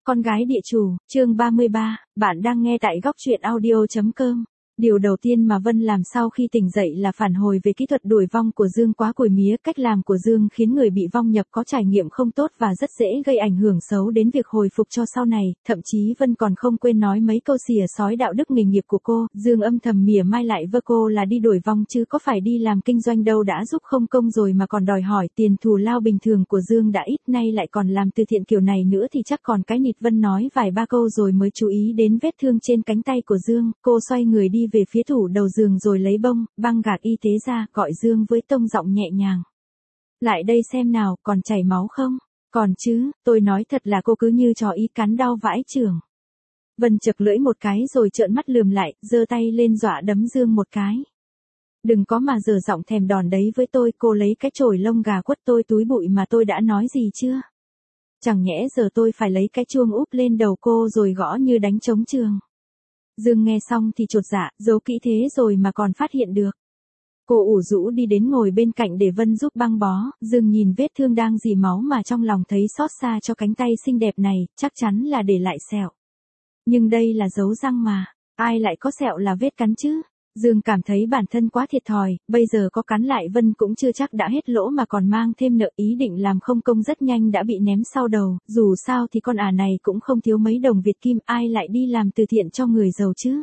Con gái địa chủ, chương 33, bạn đang nghe tại góc truyện audio.com. Điều đầu tiên mà Vân làm sau khi tỉnh dậy là phản hồi về kỹ thuật đuổi vong của Dương quá củi mía. Cách làm của Dương khiến người bị vong nhập có trải nghiệm không tốt và rất dễ gây ảnh hưởng xấu đến việc hồi phục cho sau này. Thậm chí Vân còn không quên nói mấy câu xỉa xói đạo đức nghề nghiệp của cô. Dương âm thầm mỉa mai lại vơ cô là đi đuổi vong chứ có phải đi làm kinh doanh đâu, đã giúp không công rồi mà còn đòi hỏi tiền thù lao. Bình thường của Dương đã ít, nay lại còn làm từ thiện kiểu này nữa thì chắc còn cái nịt. Vân nói vài ba câu rồi mới chú ý đến vết thương trên cánh tay của Dương. Cô xoay người đi về phía tủ đầu giường rồi lấy băng gạc y tế ra, gọi Dương với tông giọng nhẹ nhàng. Lại đây xem nào, còn chảy máu không? Còn chứ, tôi nói thật là cô cứ như chó ý cắn đau vãi chưởng. Vân chực lưỡi một cái rồi trợn mắt lườm lại, giơ tay lên dọa đấm Dương một cái. Đừng có mà dở giọng thèm đòn đấy với tôi, cô lấy cái chổi lông gà quất tôi túi bụi mà tôi đã nói gì chưa? Chẳng nhẽ giờ tôi phải lấy cái chuông úp lên đầu cô rồi gõ như đánh trống trường. Dương nghe xong thì chột dạ, giấu kỹ thế rồi mà còn phát hiện được. Cô ủ rũ đi đến ngồi bên cạnh để Vân giúp băng bó. Dương nhìn vết thương đang rỉ máu mà trong lòng thấy xót xa cho cánh tay xinh đẹp này, chắc chắn là để lại sẹo. Nhưng đây là dấu răng mà, ai lại có sẹo là vết cắn chứ? Dương cảm thấy bản thân quá thiệt thòi, bây giờ có cắn lại Vân cũng chưa chắc đã hết lỗ mà còn mang thêm nợ. Ý định làm không công rất nhanh đã bị ném sau đầu, dù sao thì con này cũng không thiếu mấy đồng Việt kim, ai lại đi làm từ thiện cho người giàu chứ?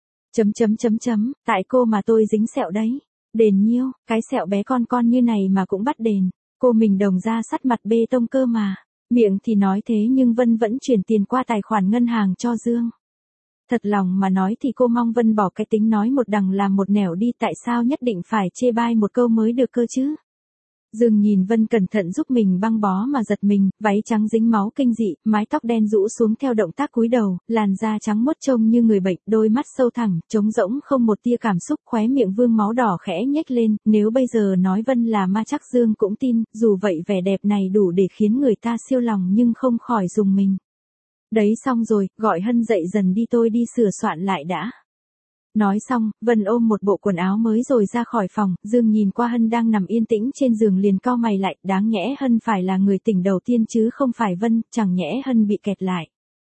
Tại cô mà tôi dính sẹo đấy. Đền nhiêu, cái sẹo bé con như này mà cũng bắt đền. Cô mình đồng ra sắt mặt bê tông cơ mà. Miệng thì nói thế nhưng Vân vẫn chuyển tiền qua tài khoản ngân hàng cho Dương. Thật lòng mà nói thì cô mong Vân bỏ cái tính nói một đằng làm một nẻo đi, tại sao nhất định phải chê bai một câu mới được cơ chứ? Dương nhìn Vân cẩn thận giúp mình băng bó mà giật mình, váy trắng dính máu kinh dị, mái tóc đen rũ xuống theo động tác cúi đầu, làn da trắng muốt trông như người bệnh, đôi mắt sâu thẳm, trống rỗng không một tia cảm xúc, khóe miệng vương máu đỏ khẽ nhếch lên. Nếu bây giờ nói Vân là ma chắc Dương cũng tin, dù vậy vẻ đẹp này đủ để khiến người ta siêu lòng nhưng không khỏi rùng mình. Đấy xong rồi, gọi Hân dậy dần đi, tôi đi sửa soạn lại đã. Nói xong, Vân ôm một bộ quần áo mới rồi ra khỏi phòng. Dương nhìn qua Hân đang nằm yên tĩnh trên giường liền cau mày lại, đáng nhẽ Hân phải là người tỉnh đầu tiên chứ không phải Vân, chẳng nhẽ Hân bị kẹt lại.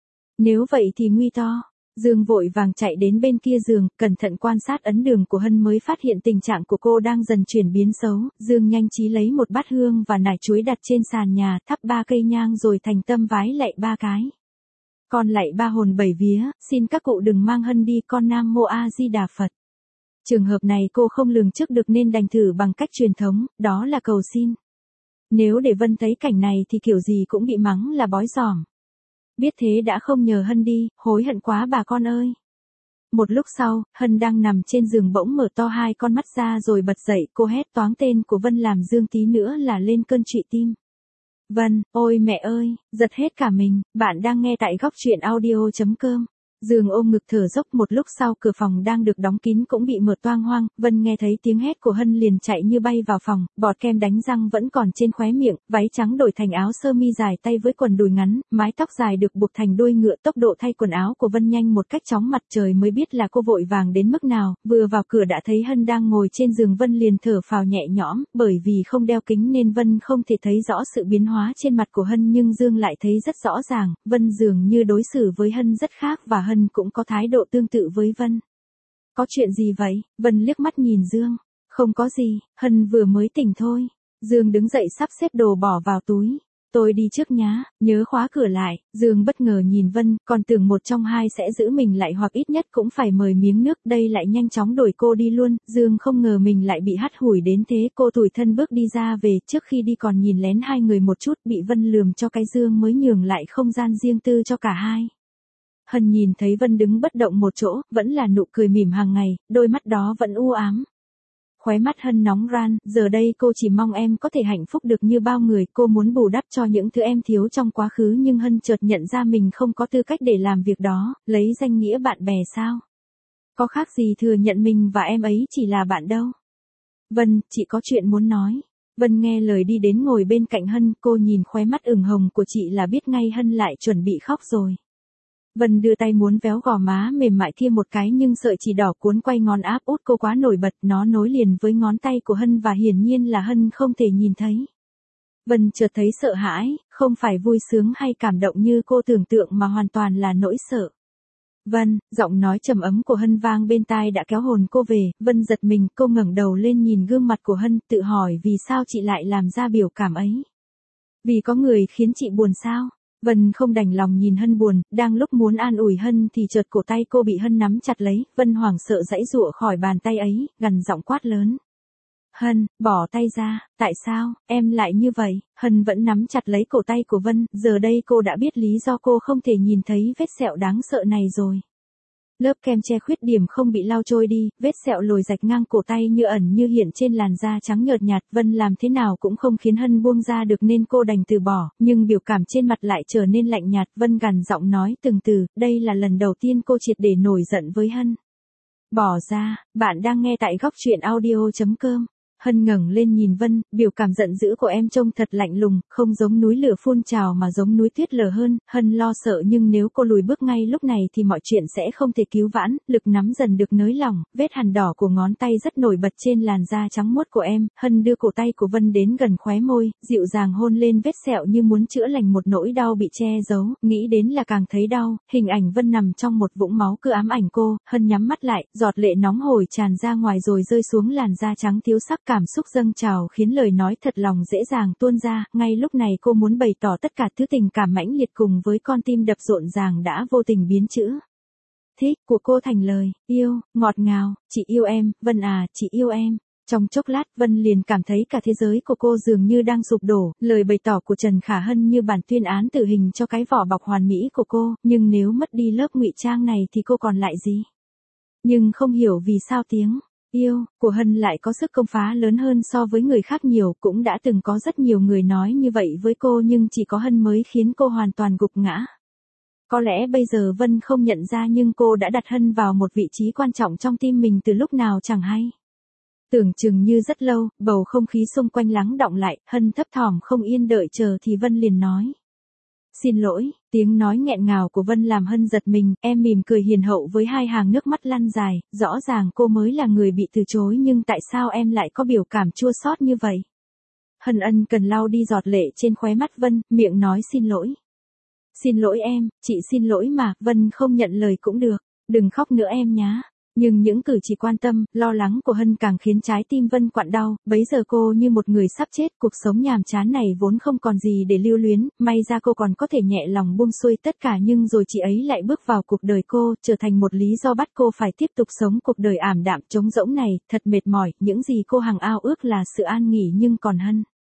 Nếu vậy thì nguy to. Dương vội vàng chạy đến bên kia giường, cẩn thận quan sát ấn đường của Hân mới phát hiện tình trạng của cô đang dần chuyển biến xấu. Dương nhanh trí lấy một bát hương và nải chuối đặt trên sàn nhà, thắp 3 cây nhang rồi thành tâm vái lạy 3 cái. Con lạy 3 hồn 7 vía, xin các cụ đừng mang Hân đi, con Nam Mô A Di Đà Phật. Trường hợp này cô không lường trước được nên đành thử bằng cách truyền thống, đó là cầu xin. Nếu để Vân thấy cảnh này thì kiểu gì cũng bị mắng là bói giỏm. Biết thế đã không nhờ Hân đi, hối hận quá bà con ơi. Một lúc sau, Hân đang nằm trên giường bỗng mở to 2 con mắt ra rồi bật dậy, cô hét toáng tên của Vân làm Dương tí nữa là lên cơn trụy tim. Vân, ôi mẹ ơi, giật hết cả mình. Bạn đang nghe tại góc truyện audio.com. Dương ôm ngực thở dốc. Một lúc sau cửa phòng đang được đóng kín cũng bị mở toang hoang. Vân nghe thấy tiếng hét của Hân liền chạy như bay vào phòng, bọt kem đánh răng vẫn còn trên khóe miệng, váy trắng đổi thành áo sơ mi dài tay với quần đùi ngắn, mái tóc dài được buộc thành đuôi ngựa. Tốc độ thay quần áo của Vân nhanh một cách chóng mặt, trời mới biết là cô vội vàng đến mức nào. Vừa vào cửa đã thấy Hân đang ngồi trên giường, Vân liền thở phào nhẹ nhõm, bởi vì không đeo kính nên Vân không thể thấy rõ sự biến hóa trên mặt của Hân nhưng Dương lại thấy rất rõ ràng. Vân dường như đối xử với Hân rất khác và Hân cũng có thái độ tương tự với Vân. Có chuyện gì vậy? Vân liếc mắt nhìn Dương. Không có gì, Hân vừa mới tỉnh thôi. Dương đứng dậy sắp xếp đồ bỏ vào túi. Tôi đi trước nhá, nhớ khóa cửa lại. Dương bất ngờ nhìn Vân, còn tưởng một trong hai sẽ giữ mình lại hoặc ít nhất cũng phải mời miếng nước, đây lại nhanh chóng đuổi cô đi luôn. Dương không ngờ mình lại bị hắt hủi đến thế, cô tủi thân bước đi ra về, trước khi đi còn nhìn lén hai người một chút, bị Vân lườm cho cái Dương mới nhường lại không gian riêng tư cho cả hai. Hân nhìn thấy Vân đứng bất động một chỗ, vẫn là nụ cười mỉm hàng ngày, đôi mắt đó vẫn u ám. Khóe mắt Hân nóng ran, giờ đây cô chỉ mong em có thể hạnh phúc được như bao người, cô muốn bù đắp cho những thứ em thiếu trong quá khứ nhưng Hân chợt nhận ra mình không có tư cách để làm việc đó, lấy danh nghĩa bạn bè sao? Có khác gì thừa nhận mình và em ấy chỉ là bạn đâu. Vân, chị có chuyện muốn nói. Vân nghe lời đi đến ngồi bên cạnh Hân, cô nhìn khóe mắt ửng hồng của chị là biết ngay Hân lại chuẩn bị khóc rồi. Vân đưa tay muốn véo gò má mềm mại kia một cái nhưng sợi chỉ đỏ cuốn quay ngón áp út cô quá nổi bật, nó nối liền với ngón tay của Hân và hiển nhiên là Hân không thể nhìn thấy. Vân chợt thấy sợ hãi, không phải vui sướng hay cảm động như cô tưởng tượng mà hoàn toàn là nỗi sợ. Vân, giọng nói trầm ấm của Hân vang bên tai đã kéo hồn cô về, Vân giật mình, cô ngẩng đầu lên nhìn gương mặt của Hân, tự hỏi vì sao chị lại làm ra biểu cảm ấy. Vì có người khiến chị buồn sao? Vân không đành lòng nhìn Hân buồn, đang lúc muốn an ủi Hân thì chợt cổ tay cô bị Hân nắm chặt lấy, Vân hoảng sợ giãy giụa khỏi bàn tay ấy, gằn giọng quát lớn. Hân, bỏ tay ra, tại sao, em lại như vậy? Hân vẫn nắm chặt lấy cổ tay của Vân, giờ đây cô đã biết lý do cô không thể nhìn thấy vết sẹo đáng sợ này rồi. Lớp kem che khuyết điểm không bị lau trôi đi, vết sẹo lồi rạch ngang cổ tay như ẩn như hiện trên làn da trắng nhợt nhạt, Vân làm thế nào cũng không khiến Hân buông ra được nên cô đành từ bỏ, nhưng biểu cảm trên mặt lại trở nên lạnh nhạt, Vân gằn giọng nói từng từ, đây là lần đầu tiên cô triệt để nổi giận với Hân. Bỏ ra, bạn đang nghe tại góc truyện audio.com. Hân ngẩng lên nhìn Vân, biểu cảm giận dữ của em trông thật lạnh lùng, không giống núi lửa phun trào mà giống núi tuyết lở hơn. Hân lo sợ nhưng nếu cô lùi bước ngay lúc này thì mọi chuyện sẽ không thể cứu vãn, lực nắm dần được nới lỏng, vết hằn đỏ của ngón tay rất nổi bật trên làn da trắng muốt của em. Hân đưa cổ tay của Vân đến gần khóe môi, dịu dàng hôn lên vết sẹo như muốn chữa lành một nỗi đau bị che giấu, nghĩ đến là càng thấy đau. Hình ảnh Vân nằm trong một vũng máu cứ ám ảnh cô, Hân nhắm mắt lại, giọt lệ nóng hổi tràn ra ngoài rồi rơi xuống làn da trắng thiếu sắc, cảm xúc dâng trào khiến lời nói thật lòng dễ dàng tuôn ra, ngay lúc này cô muốn bày tỏ tất cả thứ tình cảm mãnh liệt cùng với con tim đập rộn ràng đã vô tình biến chữ thích của cô thành lời, yêu, ngọt ngào, chị yêu em, Vân à, chị yêu em. Trong chốc lát Vân liền cảm thấy cả thế giới của cô dường như đang sụp đổ, lời bày tỏ của Trần Khả Hân như bản tuyên án tử hình cho cái vỏ bọc hoàn mỹ của cô, nhưng nếu mất đi lớp ngụy trang này thì cô còn lại gì? Nhưng không hiểu vì sao tiếng yêu của Hân lại có sức công phá lớn hơn so với người khác nhiều, cũng đã từng có rất nhiều người nói như vậy với cô nhưng chỉ có Hân mới khiến cô hoàn toàn gục ngã. Có lẽ bây giờ Vân không nhận ra nhưng cô đã đặt Hân vào một vị trí quan trọng trong tim mình từ lúc nào chẳng hay. Tưởng chừng như rất lâu, bầu không khí xung quanh lắng đọng lại, Hân thấp thỏm không yên đợi chờ thì Vân liền nói. Xin lỗi, tiếng nói nghẹn ngào của Vân làm Hân giật mình, em mỉm cười hiền hậu với hai hàng nước mắt lăn dài, rõ ràng cô mới là người bị từ chối nhưng tại sao em lại có biểu cảm chua xót như vậy? Hân ân cần lau đi giọt lệ trên khóe mắt Vân, miệng nói xin lỗi. Xin lỗi em, chị xin lỗi mà, Vân không nhận lời cũng được, đừng khóc nữa em nhá. Nhưng những cử chỉ quan tâm, lo lắng của Hân càng khiến trái tim Vân quặn đau, bấy giờ cô như một người sắp chết, cuộc sống nhàm chán này vốn không còn gì để lưu luyến, may ra cô còn có thể nhẹ lòng buông xuôi tất cả nhưng rồi chị ấy lại bước vào cuộc đời cô, trở thành một lý do bắt cô phải tiếp tục sống cuộc đời ảm đạm trống rỗng này, thật mệt mỏi, những gì cô hằng ao ước là sự an nghỉ nhưng còn Hân.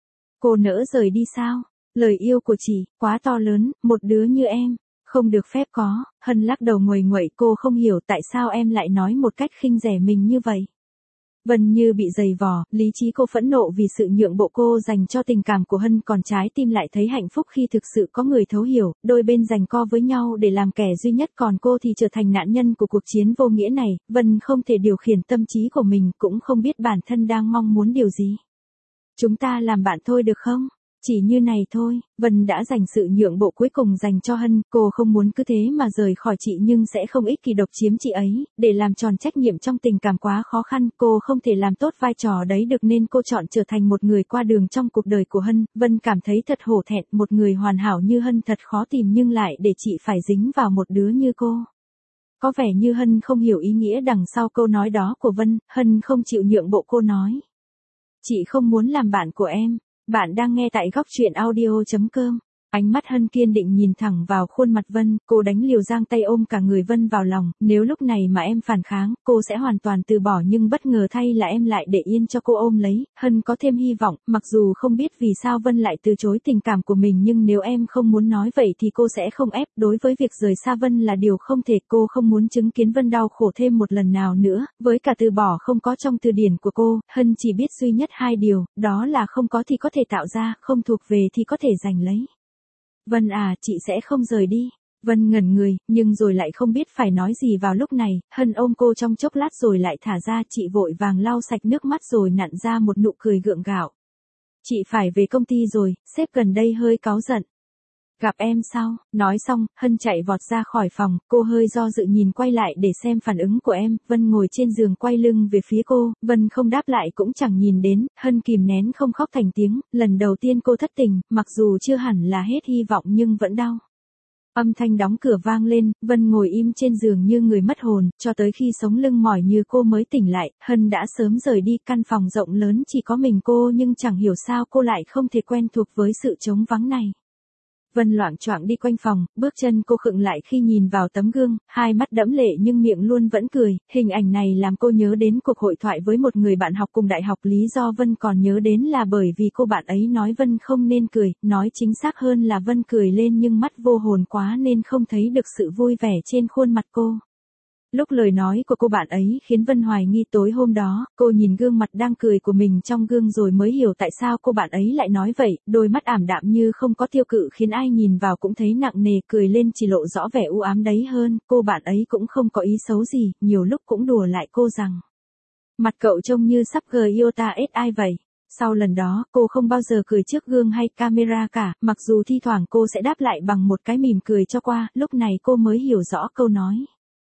Cô nỡ rời đi sao? Lời yêu của chị, quá to lớn, một đứa như em. Không được phép có, Hân lắc đầu nguầy nguậy, cô không hiểu tại sao em lại nói một cách khinh rẻ mình như vậy. Vân như bị giày vò, lý trí cô phẫn nộ vì sự nhượng bộ cô dành cho tình cảm của Hân, còn trái tim lại thấy hạnh phúc khi thực sự có người thấu hiểu, đôi bên giằng co với nhau để làm kẻ duy nhất còn cô thì trở thành nạn nhân của cuộc chiến vô nghĩa này. Vân không thể điều khiển tâm trí của mình, cũng không biết bản thân đang mong muốn điều gì. Chúng ta làm bạn thôi được không? Chỉ như này thôi, Vân đã dành sự nhượng bộ cuối cùng dành cho Hân, cô không muốn cứ thế mà rời khỏi chị nhưng sẽ không ích kỷ độc chiếm chị ấy, để làm tròn trách nhiệm trong tình cảm quá khó khăn, cô không thể làm tốt vai trò đấy được nên cô chọn trở thành một người qua đường trong cuộc đời của Hân. Vân cảm thấy thật hổ thẹn, một người hoàn hảo như Hân thật khó tìm nhưng lại để chị phải dính vào một đứa như cô. Có vẻ như Hân không hiểu ý nghĩa đằng sau câu nói đó của Vân, Hân không chịu nhượng bộ, cô nói. Chị không muốn làm bạn của em. Bạn đang nghe tại góc truyện audio.com. Ánh mắt Hân kiên định nhìn thẳng vào khuôn mặt Vân, cô đánh liều giang tay ôm cả người Vân vào lòng, nếu lúc này mà em phản kháng, cô sẽ hoàn toàn từ bỏ nhưng bất ngờ thay là em lại để yên cho cô ôm lấy. Hân có thêm hy vọng, mặc dù không biết vì sao Vân lại từ chối tình cảm của mình nhưng nếu em không muốn nói vậy thì cô sẽ không ép, đối với việc rời xa Vân là điều không thể, cô không muốn chứng kiến Vân đau khổ thêm một lần nào nữa, với cả từ bỏ không có trong từ điển của cô, Hân chỉ biết duy nhất hai điều, đó là không có thì có thể tạo ra, không thuộc về thì có thể giành lấy. Vân à, chị sẽ không rời đi. Vân ngẩn người, nhưng rồi lại không biết phải nói gì vào lúc này, Hân ôm cô trong chốc lát rồi lại thả ra, chị vội vàng lau sạch nước mắt rồi nặn ra một nụ cười gượng gạo. Chị phải về công ty rồi, sếp gần đây hơi cáu giận. Gặp em sau, nói xong, Hân chạy vọt ra khỏi phòng, cô hơi do dự nhìn quay lại để xem phản ứng của em, Vân ngồi trên giường quay lưng về phía cô, Vân không đáp lại cũng chẳng nhìn đến, Hân kìm nén không khóc thành tiếng, lần đầu tiên cô thất tình, mặc dù chưa hẳn là hết hy vọng nhưng vẫn đau. Âm thanh đóng cửa vang lên, Vân ngồi im trên giường như người mất hồn, cho tới khi sống lưng mỏi như cô mới tỉnh lại, Hân đã sớm rời đi, căn phòng rộng lớn chỉ có mình cô nhưng chẳng hiểu sao cô lại không thể quen thuộc với sự trống vắng này. Vân loạng choạng đi quanh phòng, bước chân cô khựng lại khi nhìn vào tấm gương, hai mắt đẫm lệ nhưng miệng luôn vẫn cười, hình ảnh này làm cô nhớ đến cuộc hội thoại với một người bạn học cùng đại học, lý do Vân còn nhớ đến là bởi vì cô bạn ấy nói Vân không nên cười, nói chính xác hơn là Vân cười lên nhưng mắt vô hồn quá nên không thấy được sự vui vẻ trên khuôn mặt cô. Lúc lời nói của cô bạn ấy khiến Vân hoài nghi tối hôm đó, cô nhìn gương mặt đang cười của mình trong gương rồi mới hiểu tại sao cô bạn ấy lại nói vậy, đôi mắt ảm đạm như không có tiêu cự khiến ai nhìn vào cũng thấy nặng nề, cười lên chỉ lộ rõ vẻ u ám đấy hơn, cô bạn ấy cũng không có ý xấu gì, nhiều lúc cũng đùa lại cô rằng. Mặt cậu trông như sắp yêu ta ít ai vậy. Sau lần đó, cô không bao giờ cười trước gương hay camera cả, mặc dù thi thoảng cô sẽ đáp lại bằng một cái mỉm cười cho qua, lúc này cô mới hiểu rõ câu nói.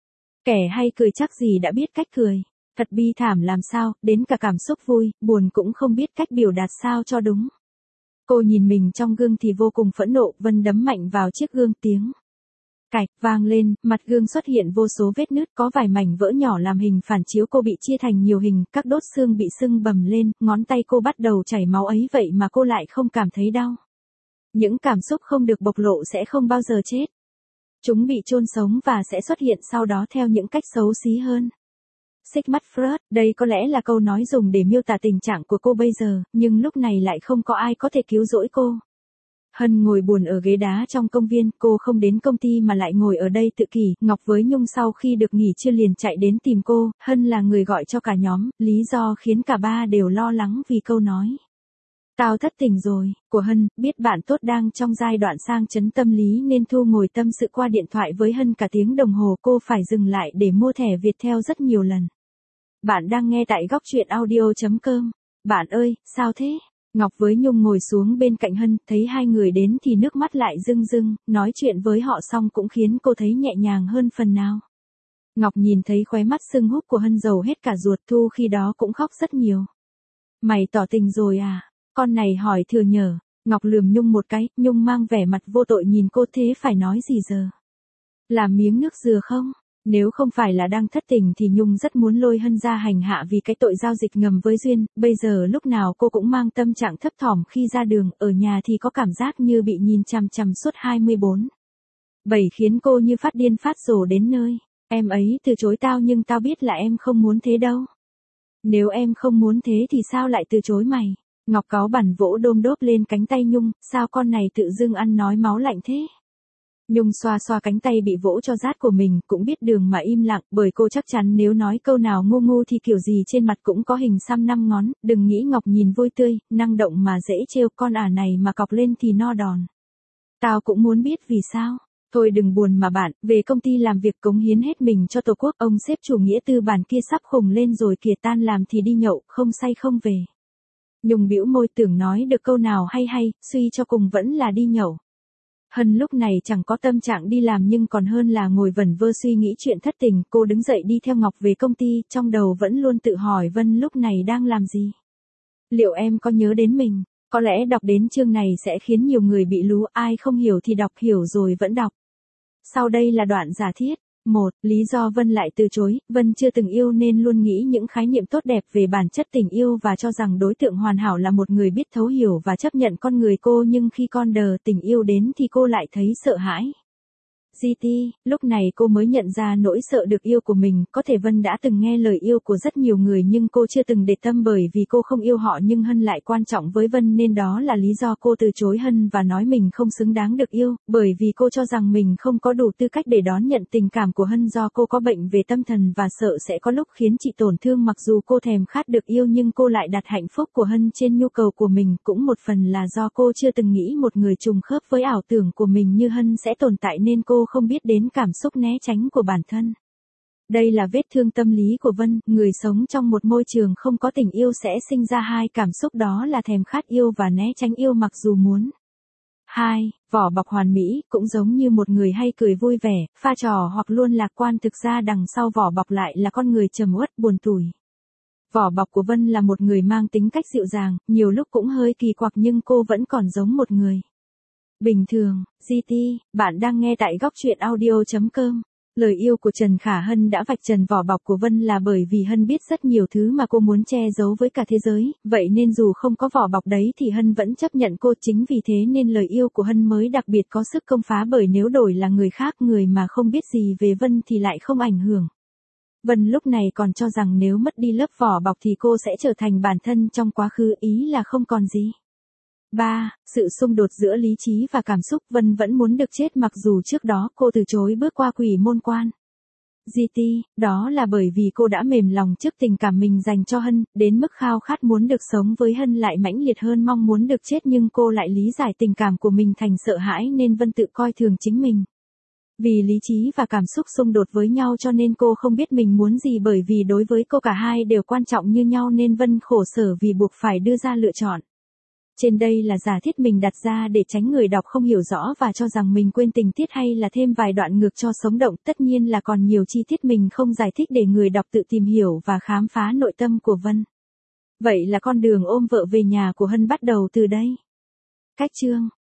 Kẻ hay cười chắc gì đã biết cách cười. Thật bi thảm làm sao, đến cả cảm xúc vui, buồn cũng không biết cách biểu đạt sao cho đúng. Cô nhìn mình trong gương thì vô cùng phẫn nộ, Vân đấm mạnh vào chiếc gương, tiếng cạch vang lên, mặt gương xuất hiện vô số vết nứt, có vài mảnh vỡ nhỏ làm hình phản chiếu cô bị chia thành nhiều hình, các đốt xương bị sưng bầm lên, ngón tay cô bắt đầu chảy máu ấy vậy mà cô lại không cảm thấy đau. Những cảm xúc không được bộc lộ sẽ không bao giờ chết. Chúng bị chôn sống và sẽ xuất hiện sau đó theo những cách xấu xí hơn. Sigmund Freud, đây có lẽ là câu nói dùng để miêu tả tình trạng của cô bây giờ, nhưng lúc này lại không có ai có thể cứu rỗi cô. Hân ngồi buồn ở ghế đá trong công viên, cô không đến công ty mà lại ngồi ở đây tự kỷ, Ngọc với Nhung sau khi được nghỉ trưa liền chạy đến tìm cô, Hân là người gọi cho cả nhóm, lý do khiến cả ba đều lo lắng vì câu nói. Tao thất tình rồi, của Hân, biết bạn tốt đang trong giai đoạn sang chấn tâm lý nên Thu ngồi tâm sự qua điện thoại với Hân cả tiếng đồng hồ, cô phải dừng lại để mua thẻ Viettel rất nhiều lần. Bạn đang nghe tại góc truyện audio.com. Bạn ơi, sao thế? Ngọc với Nhung ngồi xuống bên cạnh Hân, thấy hai người đến thì nước mắt lại rưng rưng, nói chuyện với họ xong cũng khiến cô thấy nhẹ nhàng hơn phần nào. Ngọc nhìn thấy khóe mắt sưng húp của Hân dầu hết cả ruột, Thu khi đó cũng khóc rất nhiều. Mày tỏ tình rồi à? Con này hỏi thừa nhở. Ngọc lườm Nhung một cái, Nhung mang vẻ mặt vô tội nhìn cô, thế phải nói gì giờ? Làm miếng nước dừa không? Nếu không phải là đang thất tình thì Nhung rất muốn lôi Hân ra hành hạ vì cái tội giao dịch ngầm với Duyên, bây giờ lúc nào cô cũng mang tâm trạng thấp thỏm khi ra đường, ở nhà thì có cảm giác như bị nhìn chằm chằm suốt 24/7 khiến cô như phát điên phát rồ đến nơi. Em ấy từ chối tao nhưng tao biết là em không muốn thế đâu. Nếu em không muốn thế thì sao lại từ chối mày? Ngọc cáu bẳn vỗ đôm đốp lên cánh tay Nhung, sao con này tự dưng ăn nói máu lạnh thế? Nhung xoa xoa cánh tay bị vỗ cho rát của mình, cũng biết đường mà im lặng, bởi cô chắc chắn nếu nói câu nào ngu ngu thì kiểu gì trên mặt cũng có hình xăm 5 ngón, đừng nghĩ Ngọc nhìn vui tươi, năng động mà dễ trêu, con ả này mà cọc lên thì no đòn. Tao cũng muốn biết vì sao. Thôi đừng buồn mà bạn, về công ty làm việc cống hiến hết mình cho Tổ quốc, ông sếp chủ nghĩa tư bản kia sắp khùng lên rồi kìa, tan làm thì đi nhậu, không say không về. Nhung bĩu môi tưởng nói được câu nào hay hay, suy cho cùng vẫn là đi nhậu. Hân lúc này chẳng có tâm trạng đi làm nhưng còn hơn là ngồi vẩn vơ suy nghĩ chuyện thất tình, cô đứng dậy đi theo Ngọc về công ty, trong đầu vẫn luôn tự hỏi Vân lúc này đang làm gì. Liệu em có nhớ đến mình? Có lẽ đọc đến chương này sẽ khiến nhiều người bị lú, ai không hiểu thì đọc, hiểu rồi vẫn đọc. Sau đây là đoạn giả thiết. 1. Lý do Vân lại từ chối, Vân chưa từng yêu nên luôn nghĩ những khái niệm tốt đẹp về bản chất tình yêu và cho rằng đối tượng hoàn hảo là một người biết thấu hiểu và chấp nhận con người cô, nhưng khi con đờ tình yêu đến thì cô lại thấy sợ hãi. GT, lúc này cô mới nhận ra nỗi sợ được yêu của mình, có thể Vân đã từng nghe lời yêu của rất nhiều người nhưng cô chưa từng để tâm bởi vì cô không yêu họ, nhưng Hân lại quan trọng với Vân nên đó là lý do cô từ chối Hân và nói mình không xứng đáng được yêu, bởi vì cô cho rằng mình không có đủ tư cách để đón nhận tình cảm của Hân do cô có bệnh về tâm thần và sợ sẽ có lúc khiến chị tổn thương. Mặc dù cô thèm khát được yêu nhưng cô lại đặt hạnh phúc của Hân trên nhu cầu của mình, cũng một phần là do cô chưa từng nghĩ một người trùng khớp với ảo tưởng của mình như Hân sẽ tồn tại nên cô không biết đến cảm xúc né tránh của bản thân. Đây là vết thương tâm lý của Vân, người sống trong một môi trường không có tình yêu sẽ sinh ra hai cảm xúc, đó là thèm khát yêu và né tránh yêu mặc dù muốn. 2. Vỏ bọc hoàn mỹ, cũng giống như một người hay cười vui vẻ, pha trò hoặc luôn lạc quan, thực ra đằng sau vỏ bọc lại là con người trầm uất buồn tủi. Vỏ bọc của Vân là một người mang tính cách dịu dàng, nhiều lúc cũng hơi kỳ quặc nhưng cô vẫn còn giống một người bình thường. GT, bạn đang nghe tại góc truyện audio.com. Lời yêu của Trần Khả Hân đã vạch trần vỏ bọc của Vân là bởi vì Hân biết rất nhiều thứ mà cô muốn che giấu với cả thế giới, vậy nên dù không có vỏ bọc đấy thì Hân vẫn chấp nhận cô, chính vì thế nên lời yêu của Hân mới đặc biệt có sức công phá, bởi nếu đổi là người khác, người mà không biết gì về Vân thì lại không ảnh hưởng. Vân lúc này còn cho rằng nếu mất đi lớp vỏ bọc thì cô sẽ trở thành bản thân trong quá khứ, ý là không còn gì. 3. Sự xung đột giữa lý trí và cảm xúc. Vân vẫn muốn được chết mặc dù trước đó cô từ chối bước qua quỷ môn quan. GT, đó là bởi vì cô đã mềm lòng trước tình cảm mình dành cho Hân, đến mức khao khát muốn được sống với Hân lại mãnh liệt hơn mong muốn được chết, nhưng cô lại lý giải tình cảm của mình thành sợ hãi nên Vân tự coi thường chính mình. Vì lý trí và cảm xúc xung đột với nhau cho nên cô không biết mình muốn gì, bởi vì đối với cô cả hai đều quan trọng như nhau nên Vân khổ sở vì buộc phải đưa ra lựa chọn. Trên đây là giả thiết mình đặt ra để tránh người đọc không hiểu rõ và cho rằng mình quên tình tiết hay là thêm vài đoạn ngược cho sống động, tất nhiên là còn nhiều chi tiết mình không giải thích để người đọc tự tìm hiểu và khám phá nội tâm của Vân. Vậy là con đường ôm vợ về nhà của Hân bắt đầu từ đây. Cách chương